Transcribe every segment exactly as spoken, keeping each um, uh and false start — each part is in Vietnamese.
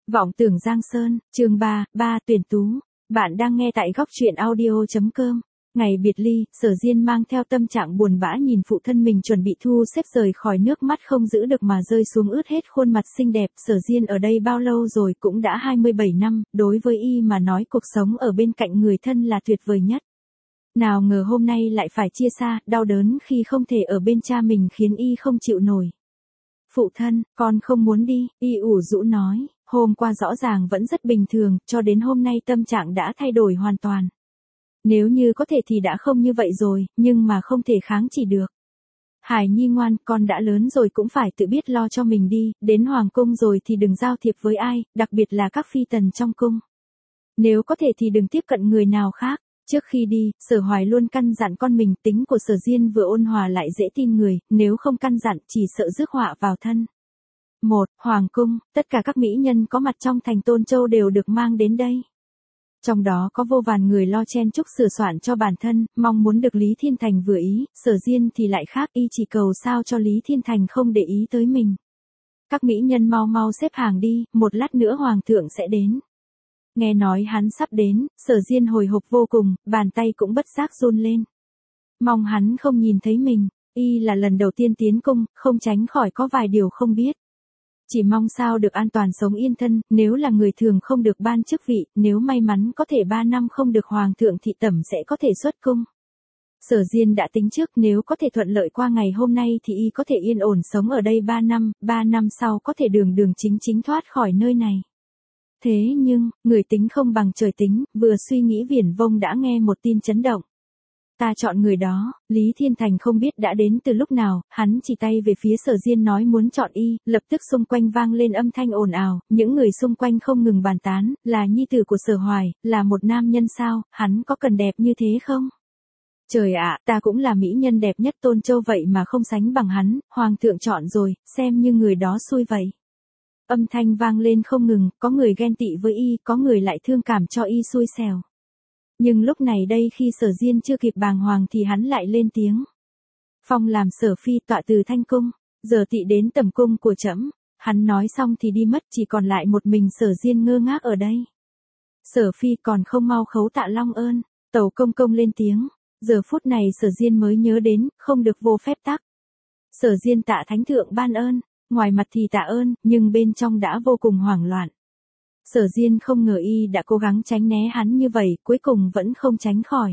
Vọng tưởng Giang Sơn, chương ba, ba tuyển tú. Bạn đang nghe tại góc truyện audio.com. Ngày biệt ly, Sở Diên mang theo tâm trạng buồn bã nhìn phụ thân mình chuẩn bị thu xếp rời khỏi, nước mắt không giữ được mà rơi xuống ướt hết khuôn mặt xinh đẹp. Sở Diên ở đây bao lâu rồi, cũng đã hai mươi bảy năm, đối với y mà nói cuộc sống ở bên cạnh người thân là tuyệt vời nhất. Nào ngờ hôm nay lại phải chia xa, đau đớn khi không thể ở bên cha mình khiến y không chịu nổi. Phụ thân, con không muốn đi, y ủ rũ nói, hôm qua rõ ràng vẫn rất bình thường, cho đến hôm nay tâm trạng đã thay đổi hoàn toàn. Nếu như có thể thì đã không như vậy rồi, nhưng mà không thể kháng chỉ được. Hải Nhi ngoan, con đã lớn rồi cũng phải tự biết lo cho mình đi, đến hoàng cung rồi thì đừng giao thiệp với ai, đặc biệt là các phi tần trong cung. Nếu có thể thì đừng tiếp cận người nào khác. Trước khi đi, Sở Hoài luôn căn dặn con mình, tính của Sở Diên vừa ôn hòa lại dễ tin người, nếu không căn dặn chỉ sợ rước họa vào thân. Một, Hoàng cung, tất cả các mỹ nhân có mặt trong thành Tôn Châu đều được mang đến đây. Trong đó có vô vàn người lo chen chúc sửa soạn cho bản thân, mong muốn được Lý Thiên Thành vừa ý, Sở Diên thì lại khác, y chỉ cầu sao cho Lý Thiên Thành không để ý tới mình. Các mỹ nhân mau mau xếp hàng đi, một lát nữa Hoàng thượng sẽ đến. Nghe nói hắn sắp đến, Sở Diên hồi hộp vô cùng, bàn tay cũng bất giác run lên. Mong hắn không nhìn thấy mình, y là lần đầu tiên tiến cung, không tránh khỏi có vài điều không biết. Chỉ mong sao được an toàn sống yên thân, nếu là người thường không được ban chức vị, nếu may mắn có thể ba năm không được hoàng thượng thị tẩm sẽ có thể xuất cung. Sở Diên đã tính trước, nếu có thể thuận lợi qua ngày hôm nay thì y có thể yên ổn sống ở đây ba năm, ba năm sau có thể đường đường chính chính thoát khỏi nơi này. Thế nhưng, người tính không bằng trời tính, vừa suy nghĩ viển vông đã nghe một tin chấn động. Ta chọn người đó, Lý Thiên Thành không biết đã đến từ lúc nào, hắn chỉ tay về phía Sở Diên nói muốn chọn y, lập tức xung quanh vang lên âm thanh ồn ào, những người xung quanh không ngừng bàn tán, là nhi tử của Sở Hoài, là một nam nhân sao, hắn có cần đẹp như thế không? Trời ạ, ta cũng là mỹ nhân đẹp nhất Tôn Châu vậy mà không sánh bằng hắn, hoàng thượng chọn rồi, xem như người đó xui vậy. Âm thanh vang lên không ngừng, có người ghen tị với y, có người lại thương cảm cho y xui xẻo. Nhưng lúc này đây khi Sở Diên chưa kịp bàng hoàng thì hắn lại lên tiếng. Phong làm Sở Phi tọa từ Thanh Cung, giờ tị đến tẩm cung của trẫm. Hắn nói xong thì đi mất, chỉ còn lại một mình Sở Diên ngơ ngác ở đây. Sở Phi còn không mau khấu tạ long ơn, Tẩu công công lên tiếng. Giờ phút này Sở Diên mới nhớ đến, không được vô phép tắc. Sở Diên tạ thánh thượng ban ơn. Ngoài mặt thì tạ ơn, nhưng bên trong đã vô cùng hoảng loạn. Sở Diên không ngờ y đã cố gắng tránh né hắn như vậy, cuối cùng vẫn không tránh khỏi.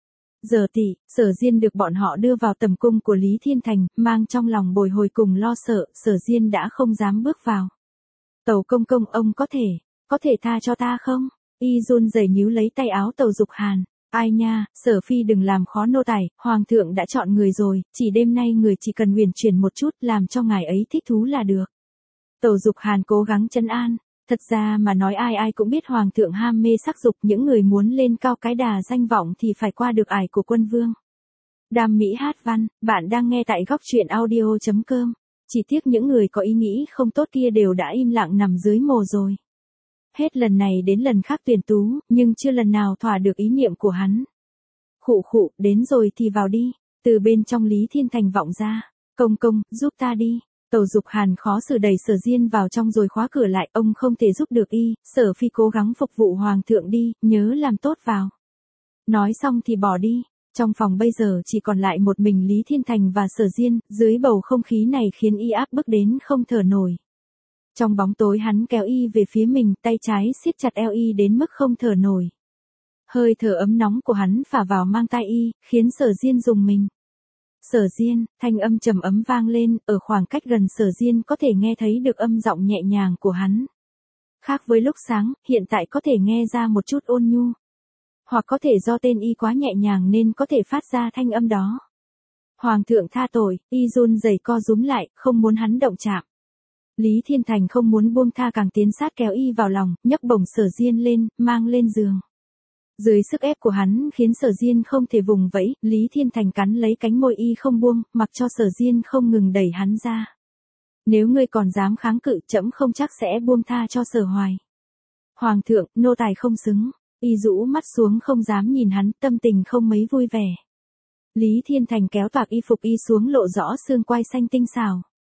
Giờ tị, Sở Diên được bọn họ đưa vào tầm cung của Lý Thiên Thành, mang trong lòng bồi hồi cùng lo sợ, Sở Diên đã không dám bước vào. Tẩu công công, ông có thể, có thể tha cho ta không? Y run rẩy níu lấy tay áo Tẩu Dục Hàn. Ai nha, Sở Phi đừng làm khó nô tài, hoàng thượng đã chọn người rồi, chỉ đêm nay người chỉ cần huyền chuyển một chút, làm cho ngài ấy thích thú là được. Tẩu Dục Hàn cố gắng trấn an, thật ra mà nói ai ai cũng biết hoàng thượng ham mê sắc dục, những người muốn lên cao cái đà danh vọng thì phải qua được ải của quân vương. Đam mỹ hát văn, bạn đang nghe tại góc truyện audio.com, chỉ tiếc những người có ý nghĩ không tốt kia đều đã im lặng nằm dưới mồ rồi. Hết lần này đến lần khác tuyển tú, nhưng chưa lần nào thỏa được ý niệm của hắn. Khụ khụ, đến rồi thì vào đi, từ bên trong Lý Thiên Thành vọng ra, công công, giúp ta đi. Tẩu Dục Hàn khó xử đẩy Sở Diên vào trong rồi khóa cửa lại, ông không thể giúp được y, Sở Phi cố gắng phục vụ hoàng thượng đi, nhớ làm tốt vào. Nói xong thì bỏ đi, trong phòng bây giờ chỉ còn lại một mình Lý Thiên Thành và Sở Diên, dưới bầu không khí này khiến y áp bức đến không thở nổi. Trong bóng tối hắn kéo y về phía mình, tay trái siết chặt eo y đến mức không thở nổi. Hơi thở ấm nóng của hắn phả vào mang tai y, khiến Sở Diên rùng mình. Sở Diên, thanh âm trầm ấm vang lên, ở khoảng cách gần Sở Diên có thể nghe thấy được âm giọng nhẹ nhàng của hắn. Khác với lúc sáng, hiện tại có thể nghe ra một chút ôn nhu. Hoặc có thể do tên y quá nhẹ nhàng nên có thể phát ra thanh âm đó. Hoàng thượng tha tội, y run rẩy co rúm lại, không muốn hắn động chạm. Lý Thiên Thành không muốn buông tha càng tiến sát kéo y vào lòng, nhấc bổng Sở Diên lên, mang lên giường. Dưới sức ép của hắn khiến Sở Diên không thể vùng vẫy, Lý Thiên Thành cắn lấy cánh môi y không buông, mặc cho Sở Diên không ngừng đẩy hắn ra. Nếu ngươi còn dám kháng cự, trẫm không chắc sẽ buông tha cho Sở Hoài. Hoàng thượng, nô tài không xứng, y rũ mắt xuống không dám nhìn hắn, tâm tình không mấy vui vẻ. Lý Thiên Thành kéo toạc y phục y xuống lộ rõ xương quai xanh tinh xảo.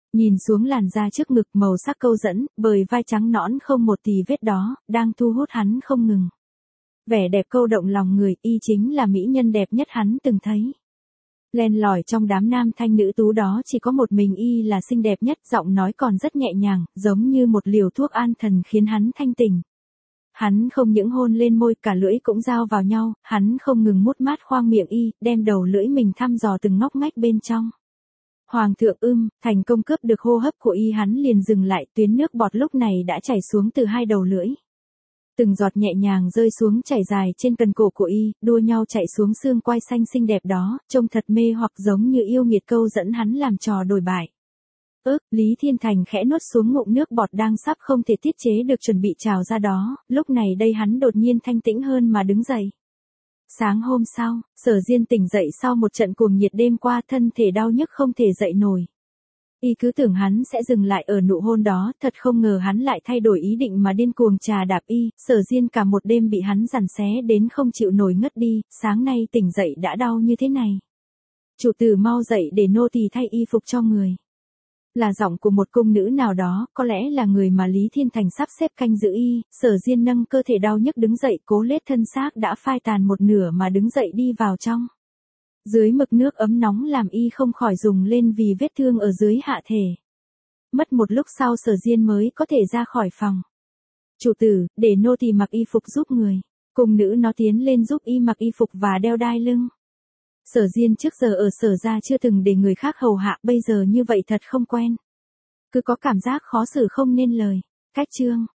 Nhìn xuống làn da trước ngực màu sắc câu dẫn, bời vai trắng nõn không một tì vết đó, đang thu hút hắn không ngừng. Vẻ đẹp câu động lòng người, y chính là mỹ nhân đẹp nhất hắn từng thấy. Len lỏi trong đám nam thanh nữ tú đó chỉ có một mình y là xinh đẹp nhất, giọng nói còn rất nhẹ nhàng, giống như một liều thuốc an thần khiến hắn thanh tỉnh. Hắn không những hôn lên môi, cả lưỡi cũng giao vào nhau, hắn không ngừng mút mát khoang miệng y, đem đầu lưỡi mình thăm dò từng ngóc ngách bên trong. Hoàng thượng ưm, thành công cướp được hô hấp của y, hắn liền dừng lại, tuyến nước bọt lúc này đã chảy xuống từ hai đầu lưỡi. Từng giọt nhẹ nhàng rơi xuống chảy dài trên cần cổ của y, đua nhau chạy xuống xương quai xanh xinh đẹp đó, trông thật mê hoặc giống như yêu nghiệt câu dẫn hắn làm trò đồi bại. Ước, Lý Thiên Thành khẽ nuốt xuống ngụm nước bọt đang sắp không thể tiết chế được chuẩn bị trào ra đó, lúc này đây hắn đột nhiên thanh tĩnh hơn mà đứng dậy. Sáng hôm sau, Sở Diên tỉnh dậy sau một trận cuồng nhiệt đêm qua, thân thể đau nhức không thể dậy nổi. Y cứ tưởng hắn sẽ dừng lại ở nụ hôn đó, thật không ngờ hắn lại thay đổi ý định mà điên cuồng trà đạp y, Sở Diên cả một đêm bị hắn giằng xé đến không chịu nổi ngất đi, sáng nay tỉnh dậy đã đau như thế này. Chủ tử mau dậy để nô tỳ thay y phục cho người. Là giọng của một cung nữ nào đó, có lẽ là người mà Lý Thiên Thành sắp xếp canh giữ y, Sở Diên nâng cơ thể đau nhức đứng dậy, cố lết thân xác đã phai tàn một nửa mà đứng dậy đi vào trong. Dưới mực nước ấm nóng làm y không khỏi rùng lên vì vết thương ở dưới hạ thể. Mất một lúc sau Sở Diên mới có thể ra khỏi phòng. Chủ tử, để nô tỳ mặc y phục giúp người. Cung nữ nó tiến lên giúp y mặc y phục và đeo đai lưng. Sở Diên trước giờ ở Sở gia chưa từng để người khác hầu hạ, bây giờ như vậy thật không quen. Cứ có cảm giác khó xử không nên lời. Cách chương